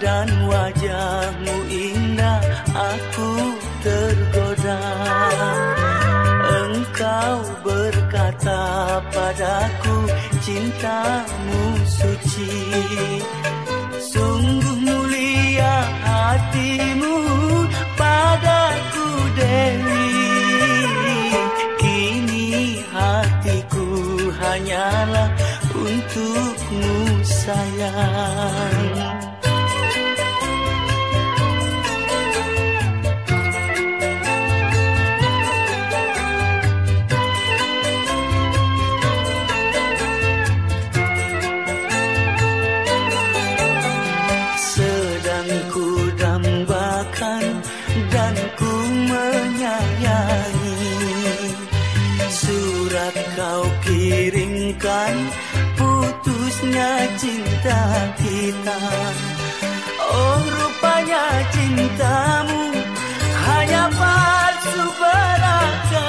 dan wajahmu indah, aku tergoda. Engkau berkata padaku, cintamu suci. Sungguh mulia hatimu padaku Dewi. Kini hatiku hanyalah untukmu sayang. Dan ku menyayangi surat kau kirimkan, putusnya cinta kita. Oh rupanya cintamu hanya palsu belaka.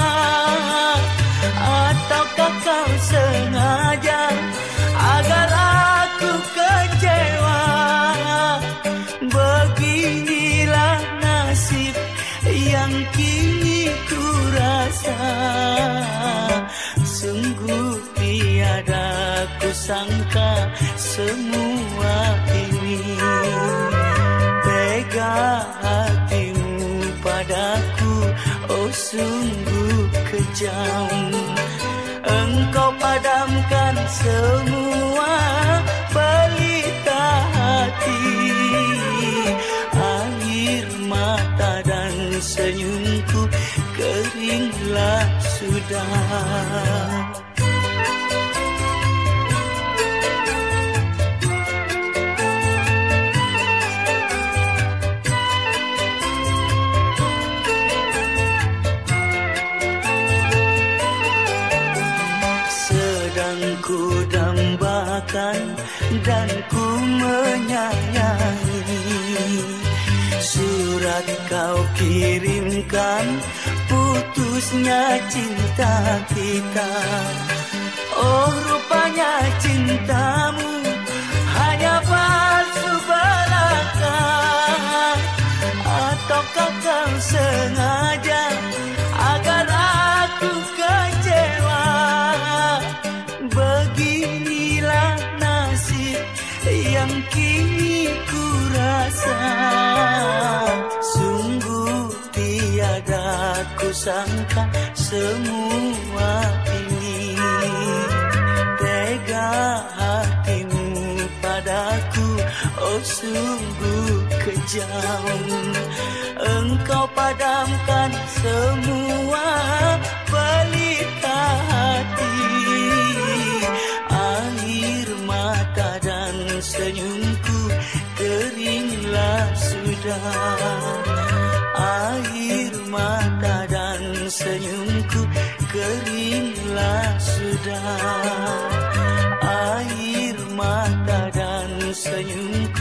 Ataukah kau sengaja agar aku kecewa? Beginilah nasib yang kini ku rasa. Sungguh tiada ku sangka semua ini. Tega hatimu padaku, oh sungguh kejam. Engkau padamkan semua pelita hati. Air mata dan senyumku keringlah sudah. Sedang ku dambakan dan ku menyayangi surat kau kirimkan, putusnya cinta kita. Oh rupanya cintamu hanya palsu belaka. Ataukah kau sengaja agar aku kecewa? Beginilah nasib yang kini ku rasa. Sungguh tiada ku sangka semua ini. Tega hatimu padaku, oh sungguh kejam. Engkau padamkan semua pelita hati. Air mata dan senyumku keringlah sudah. Air mata dan senyumku keringlah sudah. Air mata dan senyumku